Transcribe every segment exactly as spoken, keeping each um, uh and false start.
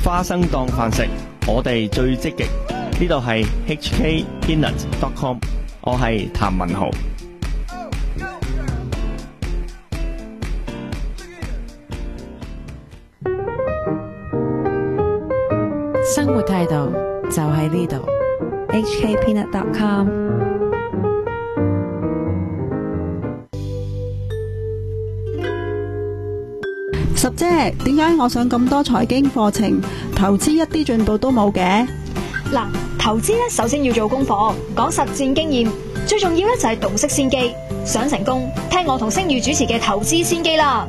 花生當飯食，我哋最積極。呢度係 H K Peanut dot com， 我係譚文豪。 生活態度就喺呢度 H K Peanut dot com。十姐，點解我上咁多財經課程，投資一啲進步都冇嘅？ 嗱，投資咧首先要做功課，講實戰經驗，最重要咧就係洞悉先機。想成功，聽我同星宇主持嘅投資先機啦。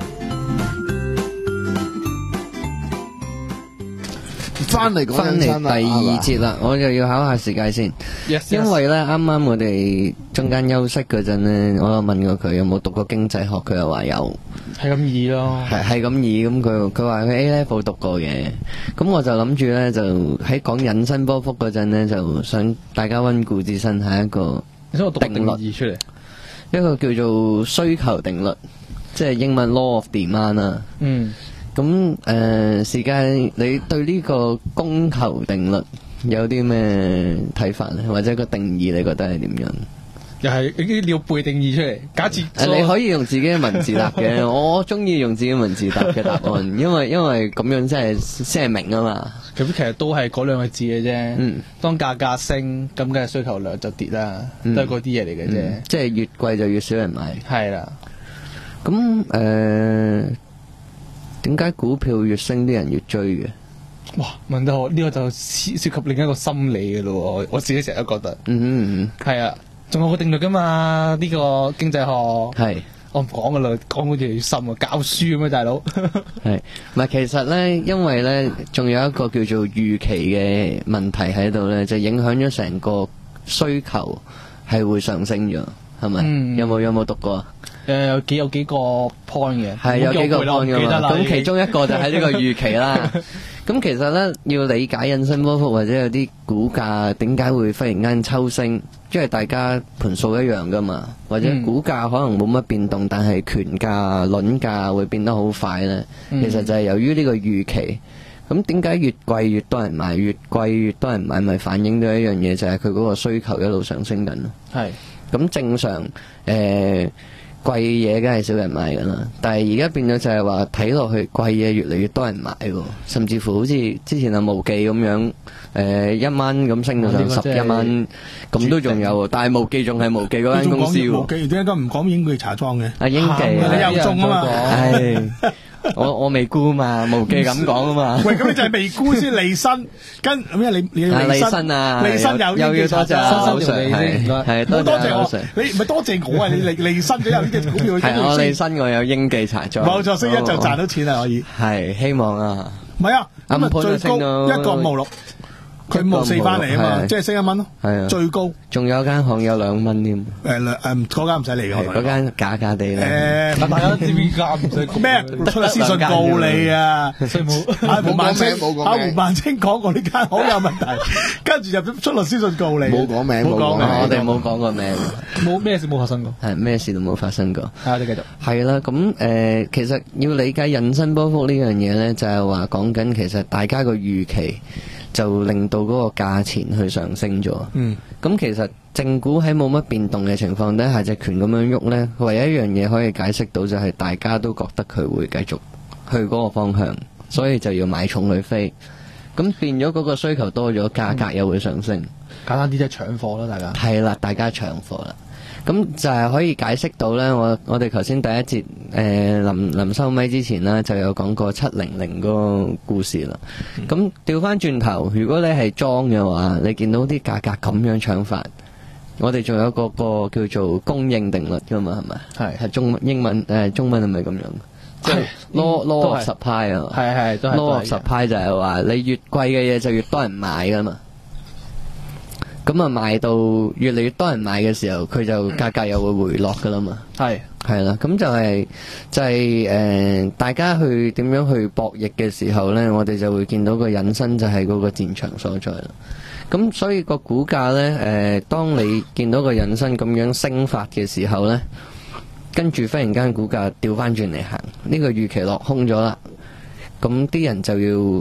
翻嚟翻嚟第二節啦，我就要考下時間先， yes, yes. 因為咧啱啱我哋中間休息嗰陣咧，我有問過佢有冇讀過經濟學，佢又話有， 係咁易咯， 係係咁易，咁佢佢話佢 A level 讀過嘅，咁我就諗住咧就喺講引伸波幅嗰陣咧，就想大家溫故知新，係一個定律出嚟， 一個叫做需求定律，即係英文 law of demand 啦。嗯。咁誒、呃，時間你對呢個供求定律有啲咩睇法咧？或者個定義你覺得係點樣？ 又係啲你要背定義出嚟。假設、 呃、你可以用自己嘅文字答嘅，我中意用自己文字答嘅答案，因為因為咁樣真係先係明啊嘛。 咁其實都係嗰兩個字嘅啫。嗯。當價格升，咁梗係需求量就跌啦，嗯、都係嗰啲嘢嚟嘅啫。 即係越貴就越少人買。 係啦。 咁誒。點解股票越升啲人越追嘅？ 哇，問得好，呢、這個就涉及另一個心理嘅咯。我自己成日都覺得，嗯嗯嗯，係啊，仲有個定律噶嘛？呢、這個經濟學係我唔講噶啦，講好似越深啊，教書咁啊，大佬。係， 唔係其實咧，因為咧，仲有一個叫做預期嘅問題喺度咧，就影響咗成個需求係會上升咗，係咪、嗯？有冇有冇讀過啊？ 誒、呃，有幾有幾個 point 嘅， 係有幾個 point 嘅嘛。咁其中一個就係呢個預期啦。咁其實咧，要理解引伸波幅或者有啲股價點解會忽然間抽升，因為大家盤數一樣噶嘛，或者股價可能冇乜變動，但係權價、輪價會變得好快咧。其實就係由於呢個預期。咁點解越貴越多人買，越貴越多人買，咪反映到一樣嘢，就係佢嗰個需求一路上升緊咯。係。咁正常誒。呃貴嘢梗係少人買噶啦，但係而家變咗就係話睇落去貴嘢越嚟越多人買喎，甚至乎好似之前阿無記咁樣，誒、呃、一蚊咁升到上十一蚊，咁都仲有，但係無記仲係無記嗰間公司喎。 無記點解唔講英記茶莊嘅？ 阿英記， 你又中啊嘛？ 係。我我未沽嘛，無記咁講啊嘛。 喂，咁你就係未沽先利申，跟咩？你你利申啊？ 利申有又要多謝歐 Sir，係係多謝我。你唔係多謝我啊？你利利申咗有呢隻股票， 係我利申我有英記茶莊。 冇錯，星一就賺到錢啦，可以。 係希望啊。 唔係啊，咁啊最高一個五毫六。佢冇四翻嚟啊嘛，即係升一蚊咯，係啊，最高。 仲有間行有兩蚊添。 誒兩誒嗰間唔使嚟嘅， 嗰間假假地咧。 誒，大家知邊間唔使咩？出私信告你啊！所以冇阿胡萬清，阿胡萬清講過呢間好有問題，跟住入咗出律師信告你。 冇講名，冇講名， 我哋冇講過名。 冇咩事冇發生過， 係咩事都冇發生過。 係，你繼續。 係啦，咁誒，其實要理解引伸波幅呢樣嘢咧，就係話講緊其實大家個預期。就令到嗰個價錢去上升咗。嗯，咁其實正股喺冇乜變動嘅情況底下，隻權咁樣喐呢，唯一一樣嘢可以解釋到就係大家都覺得佢會繼續去嗰個方向，所以就要買重去飛。咁變咗嗰個需求多咗，價格又會上升。嗯、 簡單啲即係搶貨啦，大家。 係啦，大家搶貨啦。咁就係可以解釋到呢。我我哋頭先第一節誒臨臨收咪之前呢，就有講過七零零嗰個故事啦。咁調翻轉頭，如果你係裝嘅話，你見到啲價格咁樣搶法，我哋仲有個個叫做供應定律噶嘛，係咪？係係中英文誒、呃、中文係咪咁樣？即係 law law of supply 啊，係係都係 law of supply 就係話你越貴嘅嘢就越多人買噶嘛。咁啊，賣到越嚟越多人買嘅時候，佢就價格又會回落噶啦嘛。係係啦，咁就係、是、就係、是、誒、呃，大家去點樣去博弈嘅時候呢，我哋就會見到個引申就係嗰個戰場所在啦。咁所以個股價呢，誒、呃，當你見到個引申咁樣升發嘅時候呢，跟住忽然間股價調翻轉嚟行，呢、這個預期落空咗啦，咁啲人就要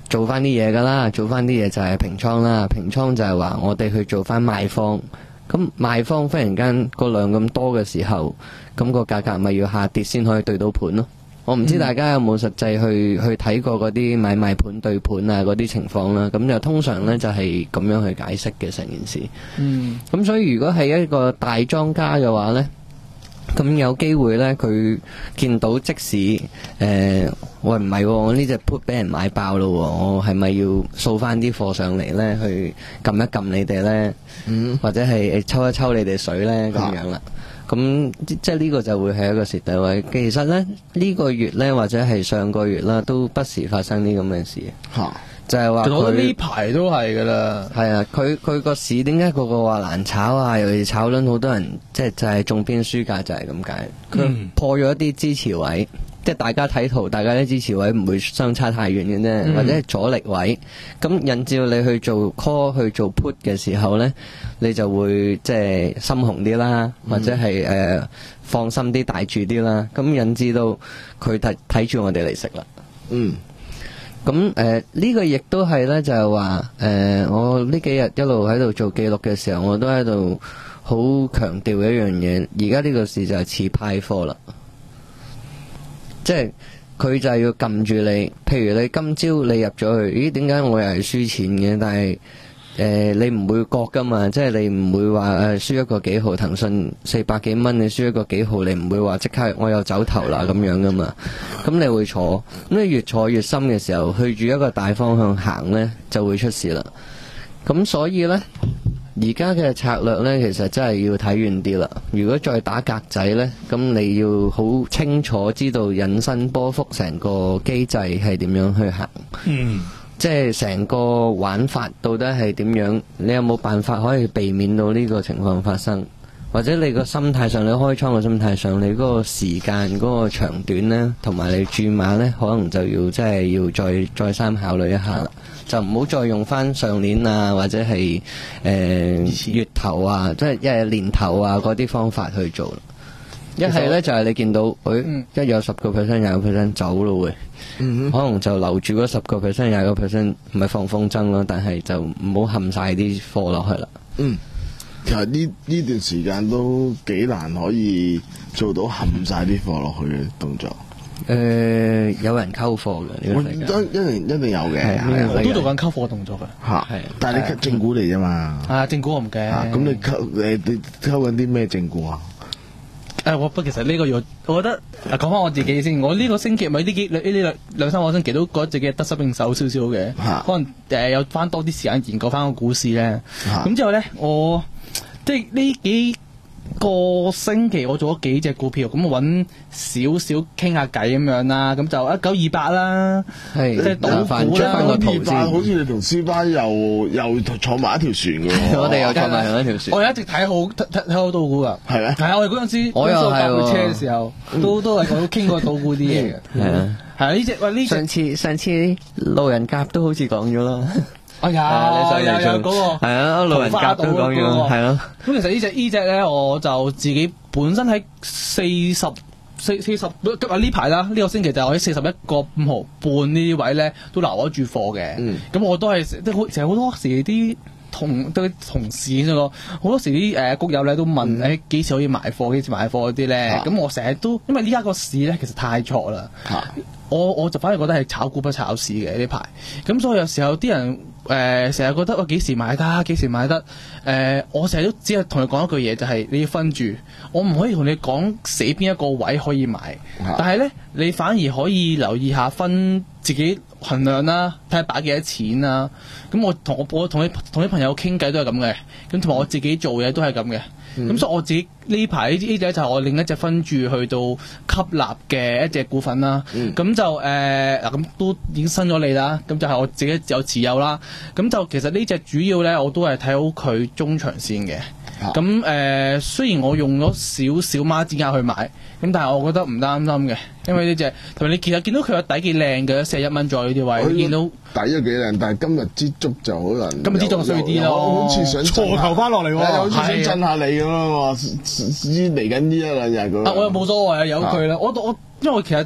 做翻啲嘢噶啦，做翻啲嘢就係平倉啦。平倉就係話我哋去做翻賣方，咁賣方忽然間個量咁多嘅時候，咁個價格咪要下跌先可以對到盤咯。我唔知大家有冇實際去去睇過嗰啲買賣盤對盤啊嗰啲情況啦。咁就通常呢，就係咁樣去解釋嘅成件事。嗯，咁所以如果係一個大莊家嘅話呢，咁有機會呢，佢見到即使誒、呃，喂唔係、哦，我呢隻 put 俾人買爆咯，我係咪要掃翻啲貨上嚟呢？去撳一撳你哋呢？嗯、或者係抽一抽你哋水呢？咁樣啦。咁即係呢個就會係一個蝕底位。其實呢，呢、呢個月呢，或者係上個月啦，都不時發生啲咁嘅事。嚇！就係話佢， 我覺得呢排都係噶啦。 係啊，佢佢個市點解個個話難炒啊？尤其炒輪好多人，即係就係中邊輸價就係咁解。佢破咗一啲支持位，嗯、即係大家睇圖，大家啲支持位唔會相差太遠嘅啫，嗯、或者係阻力位。咁引致你去做 call 去做 put 嘅時候呢，你就會即係心紅啲啦，或者係誒、呃、放心啲大住啲啦。咁引致到佢睇睇住我哋嚟食啦。嗯。咁誒呢個亦都係咧，就係話誒，我呢幾日一路喺度做記錄嘅時候，我都喺度好強調一樣嘢。而家呢個事就係似派貨啦，即係佢就係要撳住你。譬如你今朝你入咗去，咦？點解我又係輸錢嘅？但係誒、呃、你唔會覺噶嘛，即係你唔會話誒輸一個幾號，騰訊四百幾蚊，你輸一個幾號，你唔會話即刻我又走頭啦咁樣噶嘛。咁你會坐，咁你越坐越深嘅時候，去住一個大方向行呢，就會出事啦。咁所以呢，而家嘅策略呢，其實真係要睇遠啲啦。如果再打格仔呢，咁你要好清楚知道引伸波幅成個機制係點樣去行。嗯。即係成個玩法到底係點樣？你有冇辦法可以避免到呢個情況發生？或者你個心態上，你開倉嘅心態上，你嗰個時間嗰個長短呢，同埋你注碼呢，可能就要即係要再再三考慮一下啦。就唔好再用翻上年啊，或者係誒、呃、月頭啊，即係一係年頭啊嗰啲方法去做。一係呢，就係、是、你見到，誒、哎嗯、一有十個 percent、廿個 percent 走咯會，嗯、可能就留住嗰十個 percent、廿個 percent， 唔係放風箏咯，但係就唔好冚晒啲貨落去啦。嗯。 其實呢呢段時間都幾難可以做到冚晒啲貨落去嘅動作。誒、 呃，有人溝貨嘅，呢個世界一定一定有嘅， 我都做緊溝貨動作嘅。吓，係， 但係你正股嚟啫嘛。 啊，正股我唔驚。 咁你溝你你溝緊啲咩正股啊？ 誒，我不其實呢個月，我覺得講翻我自己先。我呢個星期咪呢幾呢呢兩兩三個星期都覺得自己得心應手少少嘅，可能誒有翻多啲時間研究翻個股市咧。咁之後咧，我即係呢幾個星期我做咗幾隻股票，咁我揾少少傾下偈咁樣啦，咁就一九二八啦，即係賭股啦。 二八好似你同師班又又坐埋一條船嘅喎， 我哋又坐埋同一條船。 我一直睇好睇睇好賭股噶，係咩？ 係啊，我哋嗰陣時我又搭部車嘅時候，都都係我都傾過賭股啲嘢嘅。係啊，係啊，呢隻喂呢上次上次路人甲都好似講咗啦。 哎呀，有有有嗰個係啊，路人甲都講咗，係咯。 咁其實呢隻呢隻咧，我就自己本身喺四十四四十啊呢排啦，呢個星期就喺四十一個五毫半呢啲位咧，都留咗住貨嘅。咁我都係即係好，成日好多時啲同啲同事嗰個，好多時啲誒谷友咧都問誒幾時可以買貨，幾時買貨嗰啲咧。咁我成日都因為呢家個市咧其實太錯啦。我我就反而覺得係炒股不炒市嘅呢排，咁所以有時候啲人誒成日覺得我幾時買得幾時買得，誒、呃、我成日都只係同你講一句嘢，就係、是、你要分住，我唔可以同你講死邊一個位可以買，啊、但係咧你反而可以留意下分自己衡量啦，睇下擺幾多錢啦。咁我同我我同啲同啲朋友傾偈都係咁嘅，咁同埋我自己做嘢都係咁嘅。咁、嗯、所以我自己呢排呢隻就係我另一隻分注去到吸納嘅一隻股份啦。咁、嗯、就誒嗱咁都已經新咗你啦。咁就係我自己有持有啦。咁就其實呢隻主要咧我都係睇好佢中長線嘅。咁誒、呃、雖然我用咗少少孖展價去買，咁但係我覺得唔擔心嘅，因為呢隻同埋你其實見到佢個底幾靚嘅，四十一蚊左右呢啲位，見到底又幾靚，但係今日支足就可能今日支足衰啲咯， 好似想錯頭翻落嚟喎， 好似想震下你咁咯喎，嚟緊呢一兩日咁。 啊，我又冇所謂啊，由佢啦，我我因為我其實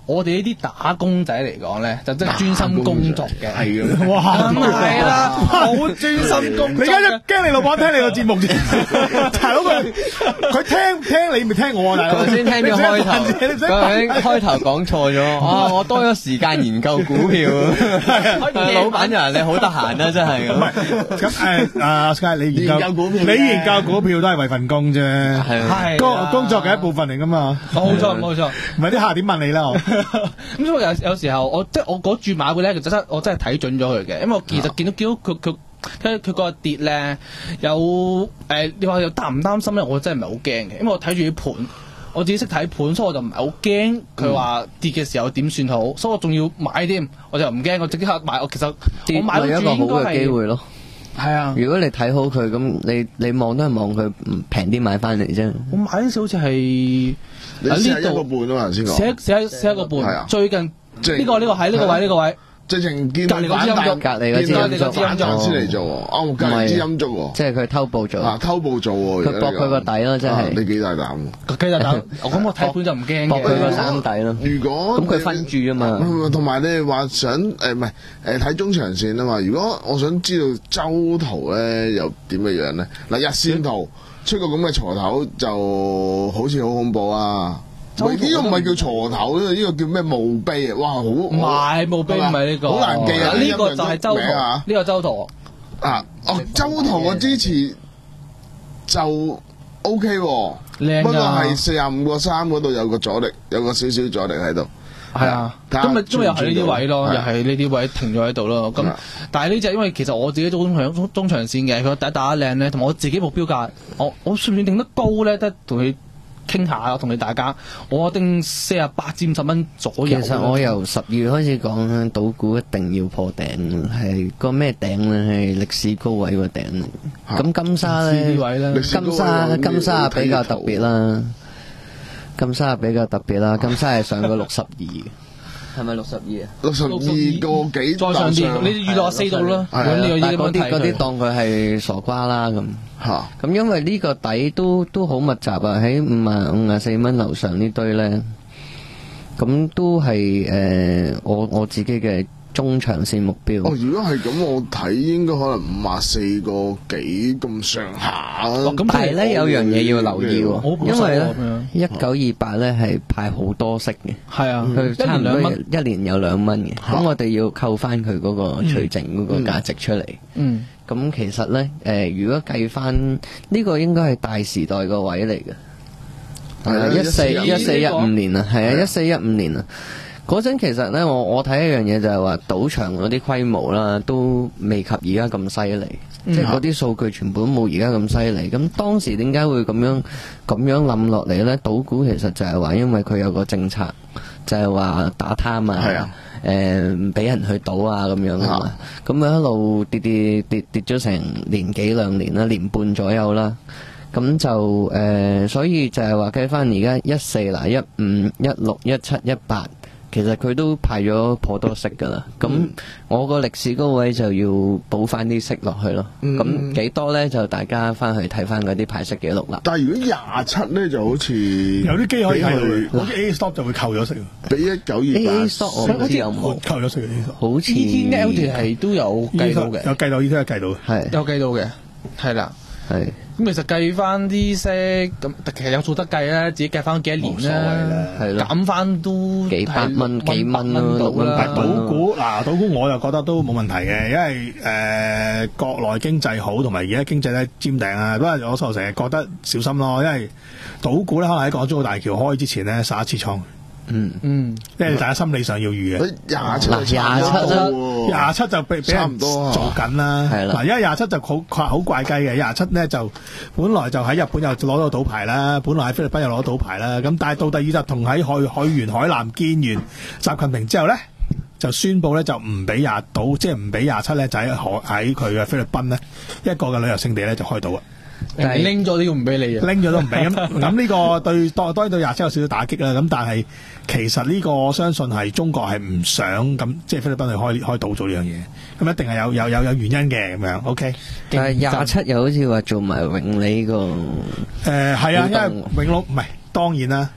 我哋呢啲打工仔嚟講咧，就真係專心工作嘅。 係嘅，哇！ 咁係啦，好專心工作。 你而家驚你老闆聽你個節目啫，大佬佢佢聽聽你咪聽我啊！大佬頭先聽咗開頭，究竟開頭講錯咗啊！我多咗時間研究股票，老闆人你好得閒啊，真係。 唔係咁誒，阿 Sky 你研究股票，你研究股票都係為份工啫，係工工作嘅一部分嚟噶嘛。 冇錯冇錯， 唔係啲客點問你啦？ 咁所以有有時候我即係我嗰注馬股咧，其實真我真係睇準咗佢嘅，因為我其實見到見到佢佢佢佢個跌咧有誒、呃，你話又擔唔擔心咧？我真係唔係好驚嘅，因為我睇住啲盤，我自己識睇盤，所以我就唔係好驚佢話跌嘅時候點算好，所以我仲要買添，我就唔驚，我即刻買。我其實我買到一個好嘅機會咯。 係啊， 如果你睇好佢，咁你你望都係望佢平啲買翻嚟啫。 我買嗰時好似係。 你寫一個半啊嘛，先講。 寫寫寫一個半。 係啊。 最近呢個呢個喺呢個位呢個位。 直情見隔離嗰支陰燭， 隔離嗰支陰燭反彈先嚟做喎。哦，隔離支陰燭喎。 即係佢偷步做。 啊，偷步做喎。 佢搏佢個底咯，真係。 你幾大膽？ 幾大膽？我咁我睇盤就唔驚嘅。 搏佢個三底咯。 如果咁佢分住啊嘛。 同埋你話想誒唔係誒睇中長線啊嘛？如果我想知道周圖咧又點嘅樣咧？嗱，日線圖出個咁嘅鋤頭就好似好恐怖啊！喂，呢個唔係叫鋤頭，呢個叫咩墓碑啊？哇，好唔係墓碑，唔係呢個， 好難記啊！ 呢個就係周圖，呢個周圖啊，哦，周圖我支持就 O K 喎，不過係四十五個三嗰度有個阻力，有個少少阻力喺度。 係啊，咁咪咁咪又係呢啲位咯，又係呢啲位停咗喺度咯。咁但係呢隻因為其實我自己做中長中長線嘅，佢第一打得靚咧，同埋我自己目標價，我我算唔算定得高咧？得同佢傾下，我同你大家，我定四十八至五十蚊左右。 其實我由十二月開始講咧，賭股一定要破頂，係個咩頂咧？係歷史高位個頂。咁金沙咧，金沙金沙比較特別啦。金沙比較特別啦，金沙係上過六十二嘅，係咪六十二啊？ 六十二個幾再上啲，你預落四度啦。 但係嗰啲嗰啲當佢係傻瓜啦咁。嚇！咁因為呢個底都都好密集啊，喺五啊五啊四蚊樓上呢堆咧，咁都係誒我我自己嘅中長線目標。 哦，如果係咁，我睇應該可能五啊四個幾咁上下。 咁但係咧有樣嘢要留意喎，因為咧一九二八咧係派好多息嘅， 係啊， 佢差唔多一年有兩蚊嘅。咁我哋要扣翻佢嗰個除淨嗰個價值出嚟。嗯。咁其實咧，誒，如果計翻呢個應該係大時代個位嚟嘅，係啊，一四一四一五年啊，係啊，一四一五年啊。嗰陣其實咧，我我睇一樣嘢就係話，賭場嗰啲規模啦，都未及而家咁犀利，即係嗰啲數據全部都冇而家咁犀利。咁當時點解會咁樣咁樣冧落嚟咧？賭股其實就係話，因為佢有個政策，就係話打貪啊。誒唔俾人去賭啊咁樣啊嘛，咁佢、啊、一路跌跌跌跌咗成年幾兩年啦，年半左右啦，咁就誒、呃，所以就係話計翻而家一四嗱一五一六一七一八，其實佢都派咗頗多息噶啦，咁、嗯、我個歷史高位就要補翻啲息落去咯，咁幾、嗯、多咧就大家翻去睇翻嗰啲派息記錄啦。 但係如果廿七咧就好似有啲機可以睇到，好似 A stop 就會扣咗息。 比一九二八 A stop 我唔知有冇扣咗息嘅 A stop， 好似 E T L 係都有計到嘅， 有計到 E T L 計到嘅， 係有計到嘅，係啦。 係咁其實計翻啲息，咁其實有數得計啦，自己計翻幾多年啦，係咯，減翻都幾百蚊幾蚊咯。 但係賭股嗱，賭股我又覺得都冇問題嘅，因為誒國內經濟好，同埋而家經濟咧尖頂啊。不過我成日覺得小心咯，因為賭股咧可能喺港珠澳大橋開之前咧殺一次倉。嗯嗯，即係大家心理上要預嘅。 廿七廿七廿七就俾俾人做緊啦。係啦，嗱，因為廿七就好好怪雞嘅。廿七咧就本來就喺日本又攞到賭牌啦，本來喺菲律賓又攞到賭牌啦。咁但係到第二日同喺海海員海南見完習近平之後咧，就宣布咧就唔俾廿賭，即係唔俾廿七咧就喺喺佢嘅菲律賓咧一個嘅旅遊勝地咧就開賭啊。 拎咗都要唔俾你啊！ 拎咗都唔俾咁，咁呢個對當當然對廿七有少少打擊啦。咁但係其實呢個我相信係中國係唔想咁，即係菲律賓去開開賭做呢樣嘢，咁一定係有有有有原因嘅咁樣。OK， 但係廿七又好似話做埋永利個誒係啊，因為永隆唔係當然啦。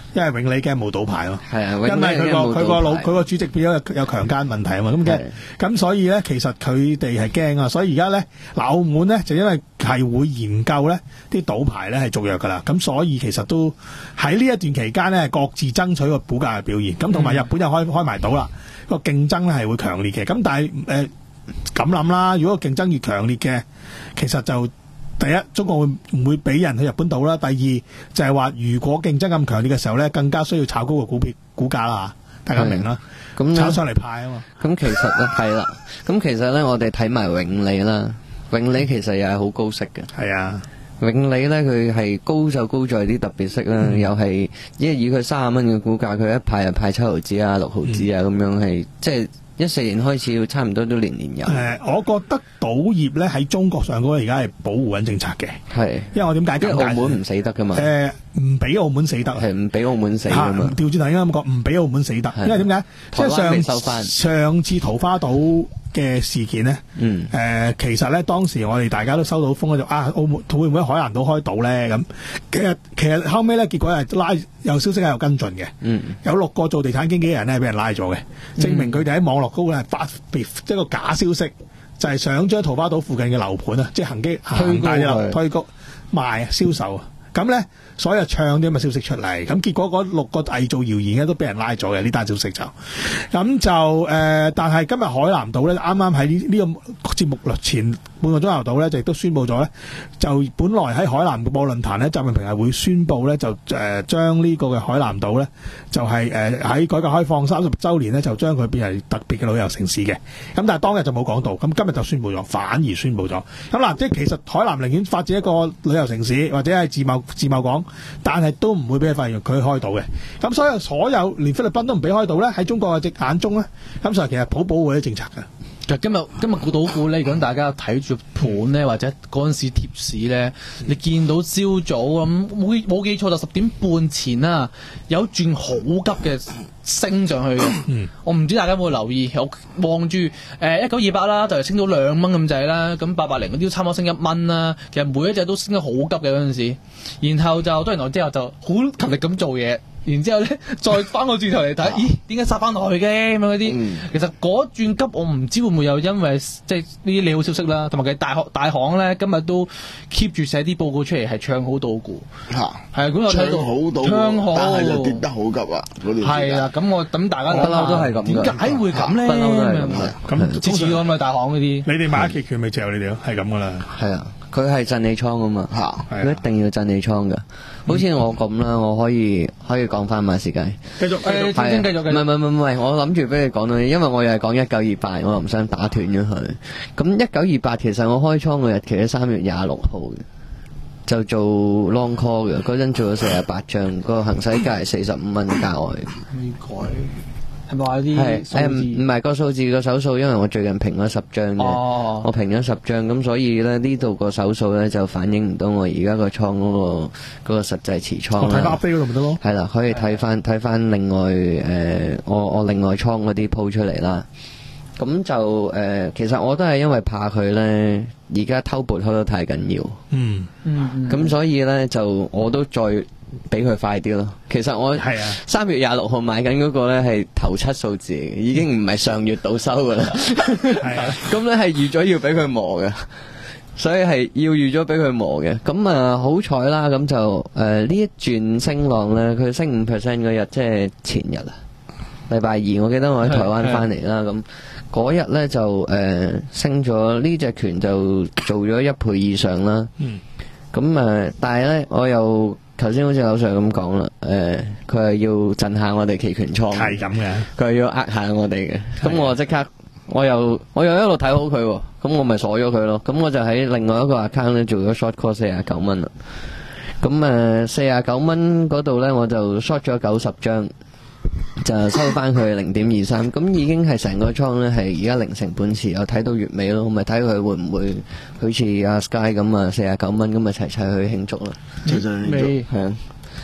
因為永利驚冇賭牌咯， 係啊， 因為佢個佢個老佢個主席變咗有強姦問題啊嘛，咁嘅咁所以咧，其實佢哋係驚啊，所以而家咧，嗱澳門咧就因為係會研究咧啲賭牌咧係續約噶啦，咁所以其實都喺呢一段期間咧，各自爭取個股價嘅表現，咁同埋日本又開開埋賭啦，個競爭咧係會強烈嘅，咁但係誒咁諗啦，如果個競爭越強烈嘅，其實就第一，中國會唔會俾人去日本賭啦？第二就係話，如果競爭咁強烈嘅時候咧，更加需要炒高個股票股價啦，大家明啦。咁炒上嚟派啊嘛。 咁其實咧係啦，咁其實咧我哋睇埋永利啦，永利其實又係好高息嘅。 係啊， 永利咧佢係高就高在啲特別息啦，嗯、又係因為以佢三十蚊嘅股價，佢一派就派七毫子啊、六毫子啊咁、嗯、樣係即係。一四年開始，差唔多都年年有。誒、 呃，我覺得賭業咧喺中國上嗰個而家係保護緊政策嘅。係，因為我點解？ 因為澳門唔死得噶嘛。誒、 呃，唔俾澳門死得。係唔俾澳門死噶嘛？調轉頭應該咁講，唔俾澳門死得。因為點解？即係上上次桃花島嘅事件咧，嗯，誒、呃，其實咧當時我哋大家都收到風就啊，澳門會唔會喺海南島開島咧？咁其實其實後尾咧結果係拉有消息係有跟進嘅，嗯，有六個做地產經紀人咧俾人拉咗嘅，證明佢哋喺網絡高咧係發別即係個假消息，就係、是、想將桃花島附近嘅樓盤啊，即係恒基恒大嘅樓推高賣銷售。咁咧，所有唱啲咁嘅消息出嚟，咁結果嗰六個偽造謠言咧都俾人拉咗嘅呢單消息就，咁就誒、呃，但係今日海南島咧，啱啱喺呢呢個節目前半個鐘頭度咧，就亦都宣布咗咧，就本來喺海南博論壇咧，習近平係會宣布咧，就誒將呢個嘅海南島咧，就係誒喺改革開放三十週年咧，就將佢變為特別嘅旅遊城市嘅。咁但係當日就冇講到，咁今日就宣布咗，反而宣布咗。咁嗱，即係其實海南寧願發展一個旅遊城市，或者係自貿自貿港，但係都唔會俾佢發現佢開到嘅。咁所以所有連菲律賓都唔俾開到咧，喺中國嘅眼中咧，咁所以其實普保護啲政策嘅。 其實今日今日估到股咧，如果大家睇住盤咧，或者嗰陣時貼市咧，你見到朝早咁冇冇記錯就十點半前啦，有轉好急嘅升上去嘅。嗯、我唔知大家有冇留意，我望住誒一九二八啦，就係升到兩蚊咁滯啦。咁八八零嗰啲都差唔多升一蚊啦。其實每一隻都升得好急嘅嗰陣時，然後就多年來之後就好勤力咁做嘢。然之後咧，再翻個轉頭嚟睇，咦？點解殺翻落去嘅咁樣嗰啲？嗯、其實嗰轉急，我唔知會唔會有因為即係呢啲利好消息啦，同埋佢大行大行咧今日都 keep 住寫啲報告出嚟，係唱好賭股嚇，係啊，咁我睇到好賭， 唱好， 但係就跌得好急啊！嗰段係啊，咁我等大家不嬲都係咁， 點解會咁咧？ 不嬲都係咁嘅， 咁次次咁嘅大行嗰啲， 你哋買一期權咪就係你哋咯，係咁噶啦， 係啊。佢係震你倉啊嘛，佢一定要震你倉噶。好似我咁啦，我可以可以講翻馬時間。 繼續，繼續， 係繼續，繼續。 唔係唔係唔係，我諗住俾你講到，因為我又係講一九二八，我又唔想打斷咗佢。咁一九二八其實我開倉嘅日期喺三月廿六號嘅，就做 long call 嘅，嗰陣做咗四十八張，個行使價係四十五蚊價外。 未改。係咪話啲係誒唔係個數字個手數，因為我最近平咗十張嘅，哦、我平咗十張，咁所以咧呢度個手數咧就反映唔到我而家個倉嗰個嗰、嗰個實際持倉啦。 睇翻飛嗰度咪得咯。 係啦，可以睇翻睇翻另外誒、呃，我我另外倉嗰啲鋪出嚟啦。咁就誒、呃，其實我都係因為怕佢咧，而家偷撥偷得太緊要。嗯嗯。咁、嗯、所以咧就我都再。俾佢快啲咯。其實我三月廿六號買緊嗰個咧係頭七數字，已經唔係上月到收噶啦。咁咧係預咗要俾佢磨嘅，所以係要預咗俾佢磨嘅。咁啊好彩啦，咁就誒呢、呃、一轉升浪咧，佢升五 percent 嗰日，即係前日啊，禮拜二，我記得我喺台灣翻嚟啦。咁嗰日咧就誒、呃、升咗呢隻權就做咗一倍以上啦。咁誒、呃，但係咧我又。頭先好似劉 Sir 咁講啦，誒佢係要震下我哋期權倉， 係咁嘅， 佢係要呃下我哋嘅。咁我即刻，我又我又一路睇好佢喎，咁我咪鎖咗佢咯。咁我就喺另外一個 account 咧做咗 short call 四十九蚊啦。咁誒四十九蚊嗰度咧，我就 short 咗九十張，就收翻佢零點二三。咁已經係成個倉咧係而家零成本持有，睇到月尾咯，咪睇佢會唔會好似阿 Sky 咁啊四十九蚊咁啊齊齊去慶祝啦。 月尾係啊，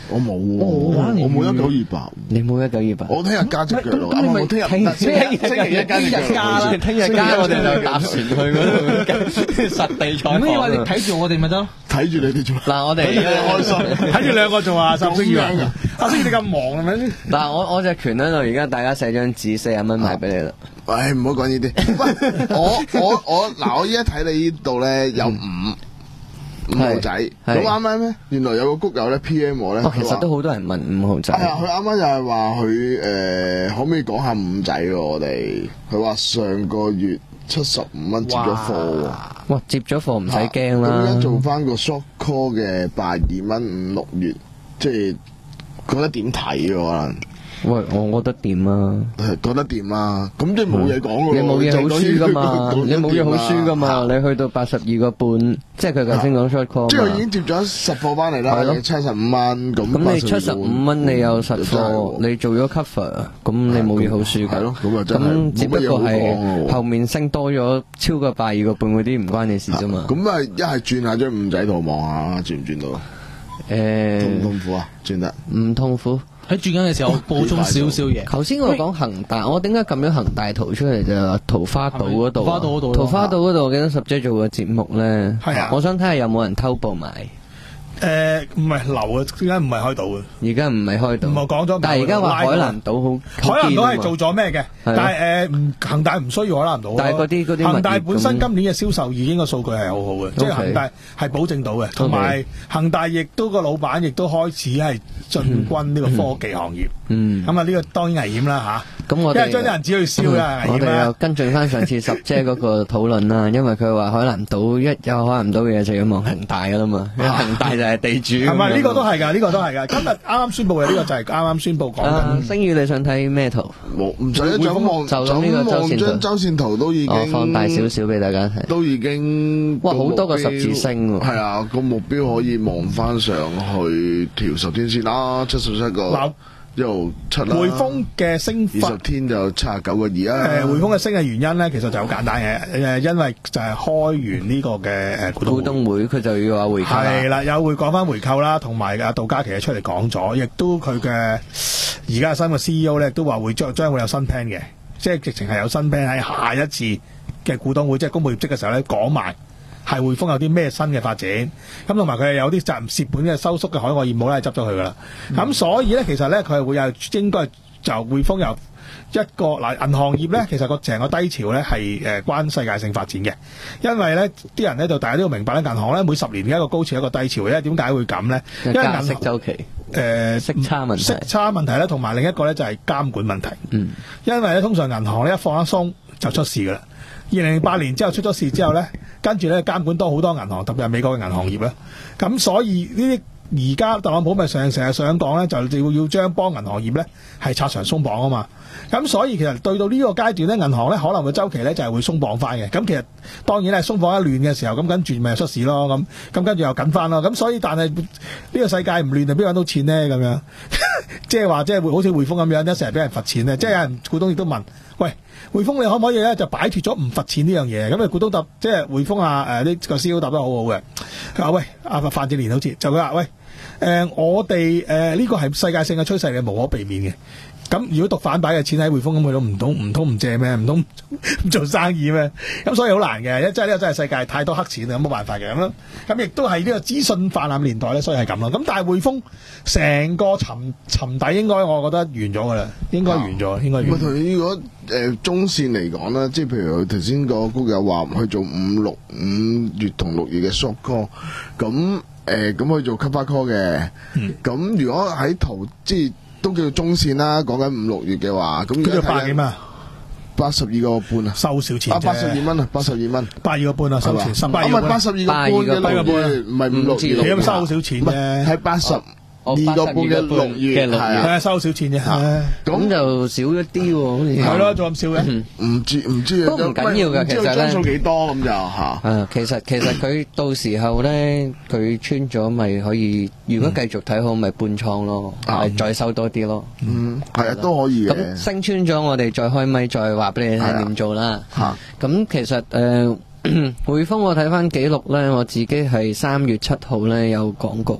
我冇喎，我冇一九二八。 你冇一九二八？ 我聽日加隻腳咯，啱我聽日聽星期一加隻腳啦，聽日加我哋就搭船去嗰度實地採訪。 咁因為你睇住我哋咪得咯， 睇住你哋做。 嗱，我哋開心，睇住兩個做啊，十星月啊，阿星你咁忙係咪先？ 嗱，我我隻拳喺度，而家大家寫張紙四十蚊賣俾你啦。 唉，唔好講呢啲。我我我嗱，我依家睇你呢度咧有五。五號仔，咁啱啱咧，原來有個谷友咧 P M 我咧， 其實都好多人問五號仔。 係啊，佢啱啱就係話佢誒，可唔可以講下五仔喎？我哋佢話上個月七十五蚊接咗貨喎。 哇！接咗貨唔使驚啦。 咁而家做翻個 short call 嘅八二蚊五六月，即係覺得點睇嘅可能？ 喂，我覺得掂啊， 覺得掂啊，咁即係冇嘢講嘅。 你冇嘢好輸噶嘛？你冇嘢好輸噶嘛？你去到八十二個半，即係佢頭先講 short call。 即係已經接咗十貨翻嚟啦，七十五蚊咁。 咁你七十五蚊你有實貨，你做咗 cover，咁你冇嘢好輸㗎。 係咯，咁啊真係咁只不過係後面升多咗超過八二個半嗰啲唔關你事啫嘛。 咁啊，一係轉下張五仔圖望下，轉唔轉到？誒，痛唔痛苦啊？轉得唔痛苦。 喺轉緊嘅時候，我補充少少嘢。 頭先我講恒大，我點解撳咗恒大圖出嚟就係桃花島嗰度？ 桃花島嗰度， 桃花島嗰度，我記得十姐做過節目咧。 係啊， 我想睇下有冇人偷步買。 誒唔係流啊，點解唔係開島嘅？ 而家唔係開島。 唔係講咗， 但係而家話海南島好， 海南島係做咗咩嘅？但係誒，恒大唔需要海南島。 但係嗰啲嗰啲恒大本身今年嘅銷售已經個數據係好好嘅，即係恒大係保證到嘅。同埋恒大亦都個老闆亦都開始係進軍呢個科技行業。嗯，咁啊呢個當然危險啦嚇。 咁我哋因為將啲人紙去燒啦， 我哋又跟進翻上次十姐嗰個討論啦，因為佢話海南島一有海南島嘅嘢就要望恒大噶啦嘛，因為恒大就係地主。 係咪呢個都係㗎？呢個都係㗎。今日啱啱宣佈嘅呢個就係啱啱宣佈講緊。 星宇你想睇咩圖？ 冇，唔使一張望， 就咁呢個周線圖。 張周線圖都已經放大少少俾大家睇。 都已經哇，好多個十字星喎。 係啊，個目標可以望翻上去條十天線啦，七十七個。一路七啦， 匯豐嘅升二十天就七十九個二啊！ 誒，匯豐嘅升嘅原因咧，其實就好簡單嘅，誒，因為就係開完呢個嘅誒股東會，佢就要話回購。 係啦，有會講翻回購啦，同埋阿杜嘉祺出嚟講咗，亦都佢嘅而家新嘅 C E O 咧，都話會將將會有新 plan 嘅，即係直情係有新 plan 喺下一次嘅股東會，即係公布業績嘅時候咧講埋。係匯豐有啲咩新嘅發展，咁同埋佢係有啲責蝕本嘅收縮嘅海外業務咧，係執咗佢噶啦。咁、嗯、所以咧，其實咧佢係會有應該就匯豐由一個嗱銀行業咧，其實個成個低潮咧係誒關世界性發展嘅，因為咧啲人咧就大家都要明白咧，銀行咧每十年嘅一個高潮一個低潮嘅，因為點解會咁咧？因為加息週期誒息差問題， 息差問題咧，同埋另一個咧就係監管問題。嗯，因為咧通常銀行咧一放一鬆就出事噶啦。二零零八年之後出咗事之後咧，跟住咧監管多好多銀行，特別係美國嘅銀行業咧。咁所以呢啲而家特朗普咪成成日想講咧，就要要將幫銀行業咧係拆牆鬆綁啊嘛。咁所以其實對到呢個階段咧，銀行咧可能個週期咧就係會鬆綁翻嘅。咁其實當然係鬆綁一亂嘅時候，咁跟住咪出事咯。咁咁跟住又緊翻咯。咁所以但係呢個世界唔亂，就邊揾到錢咧？咁樣即係話即係會好似匯豐咁樣，一成日俾人罰錢咧。即係有人股東亦都問：喂，匯豐你可唔可以咧就擺脫咗唔罰錢呢樣嘢？咁啊股東答，即係匯豐啊誒呢個 C E O 答得好好嘅。佢話：喂，阿范志廉好似就佢話：喂，誒、呃、我哋誒呢個係世界性嘅趨勢嘅，無可避免嘅。咁如果讀反擺嘅錢喺匯豐咁，佢都唔通唔通唔借咩？唔通唔做生意咩？咁所以好難嘅，因為真係呢個真係世界太多黑錢啦，冇辦法嘅咁咯。咁亦都係呢個資訊泛濫年代咧，所以係咁咯。咁但係匯豐成個沉沉底應該我覺得完咗噶啦，應該完咗，啊、應該完。 佢如果誒中線嚟講咧，即係譬如佢頭先個谷友話去做五六五月同六月嘅 short call，咁誒咁去做 cover call 嘅，咁、嗯、如果喺投即係。都叫做中線啦，講緊五六月嘅話，咁叫做八幾蚊， 八十二個半啊， 收少錢啫， 八十二蚊啊，八十二蚊， 八二個半啊，收錢，十八個半， 八十二個半嘅六月，唔係五六月， 你咁收好少錢啫， 係八十。二個半嘅六月係啊，收少錢啫， 咁就少一啲喎，好似係咯，仲咁少嘅， 唔知唔知都唔緊要嘅，其實咧， 張數幾多咁就嚇。 誒，其實其實佢到時候咧，佢穿咗咪可以，如果繼續睇好咪搬倉咯，係再收多啲咯。嗯， 係啊，都可以嘅。 咁升穿咗，我哋再開咪再話俾你聽點做啦。嚇，咁其實誒匯豐我睇翻記錄咧，我自己係三月七號咧有講過嘅。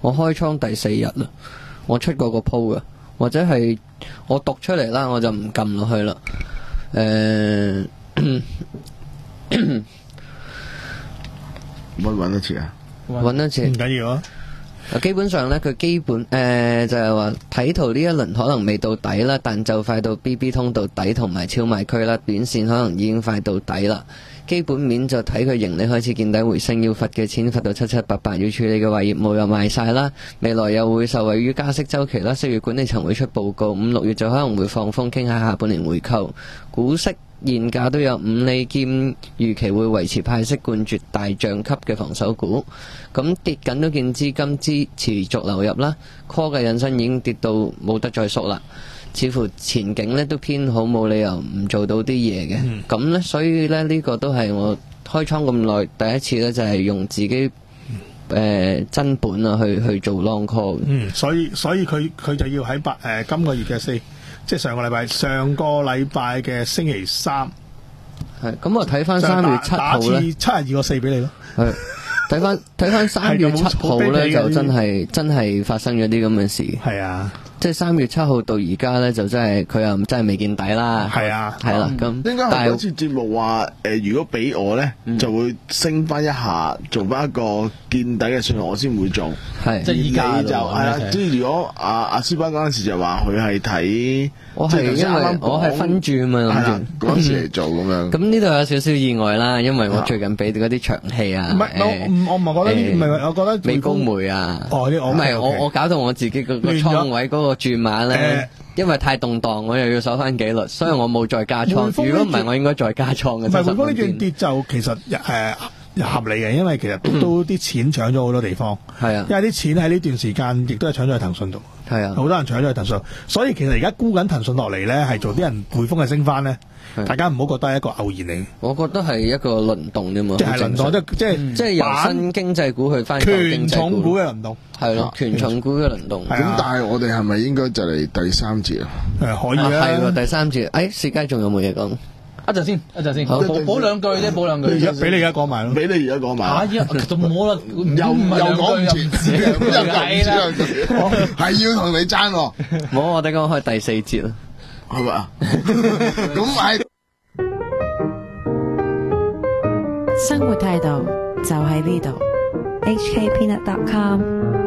我開倉第四日啦，我出過個 po 嘅，或者係我讀出嚟啦，我就唔撳落去啦。誒、呃， 揾揾一次啊！ 揾一次唔緊要啊。 基本上咧，佢基本誒、呃、就係話睇圖呢一輪可能未到底啦，但就快到 B B 通道底同埋超賣區啦，短線可能已經快到底啦。基本面就睇佢盈利開始見底回升，要罰嘅錢罰到七七八八，要處理嘅話業務又賣晒啦。未來又會受惠於加息週期啦，四月管理層會出報告，五六月就可能會放風傾下下半年回購，股息現價都有五厘兼預期會維持派息冠絕大象級嘅防守股。咁跌緊都見資金支持續流入啦 ，call 嘅引申已經跌到冇得再縮啦。似乎前景咧都偏好，冇理由唔做到啲嘢嘅。咁呢、嗯，所以咧呢、呢個都係我開倉咁耐第一次咧，就係、是、用自己誒、呃、真本啊去去做 long call。嗯， 所以所以佢佢就要喺八誒今個月嘅四，即係上個禮拜上個禮拜嘅星期三。 係咁，我睇翻三月七號咧， 七十二個四俾你咯。係睇翻睇翻三月七號咧，就真係真係發生咗啲咁嘅事。 係啊。 即係三月七號到而家咧，就真係佢又真係未見底啦。 係啊， 係啦。咁應該係嗰次節目話，誒，如果俾我咧，就會升翻一下，做翻一個見底嘅信號，我先會做。 係即係依家就係啦。即係如果阿阿斯巴嗰陣時就話佢係睇， 我係因為我係分注啊嘛，諗住嗰時嚟做咁樣。 咁呢度有少少意外啦，因為我最近俾嗰啲長氣啊。 唔係我我唔係覺得，唔係我覺得美高梅啊。 哦，呢我唔係我我搞到我自己個個倉位嗰個注碼咧。呃、因為太動盪，我又要守翻紀律，所以我冇再加倉。如果唔係，我應該再加倉嘅。 唔係匯豐呢段跌就其實誒、呃、合理嘅，因為其實都啲錢搶咗好多地方。係啊，因為啲錢喺呢段時間亦都係搶咗去騰訊度。係啊，好多人搶咗去騰訊，所以其實而家沽緊騰訊落嚟咧，係做啲人匯豐嘅升翻咧。大家唔好覺得係一個偶然嚟， 我覺得係一個輪動啫嘛， 即係輪動，即係即係即係由新經濟股去翻權重股嘅輪動， 係咯，權重股嘅輪動。 咁但係我哋係咪應該就嚟第三節啊？ 誒，可以啊， 係喎，第三節。誒，薛佳仲有冇嘢講？ 一陣先，一陣先，補補兩句啫，補兩句。 而家俾你而家講埋咯， 俾你而家講埋。 嚇！依家就冇啦， 又又講唔全，係啦，係要同你爭喎。 冇，我哋講開第四節啦。 係咪啊？咁係生活態度就喺呢度。 H K Peanut dot com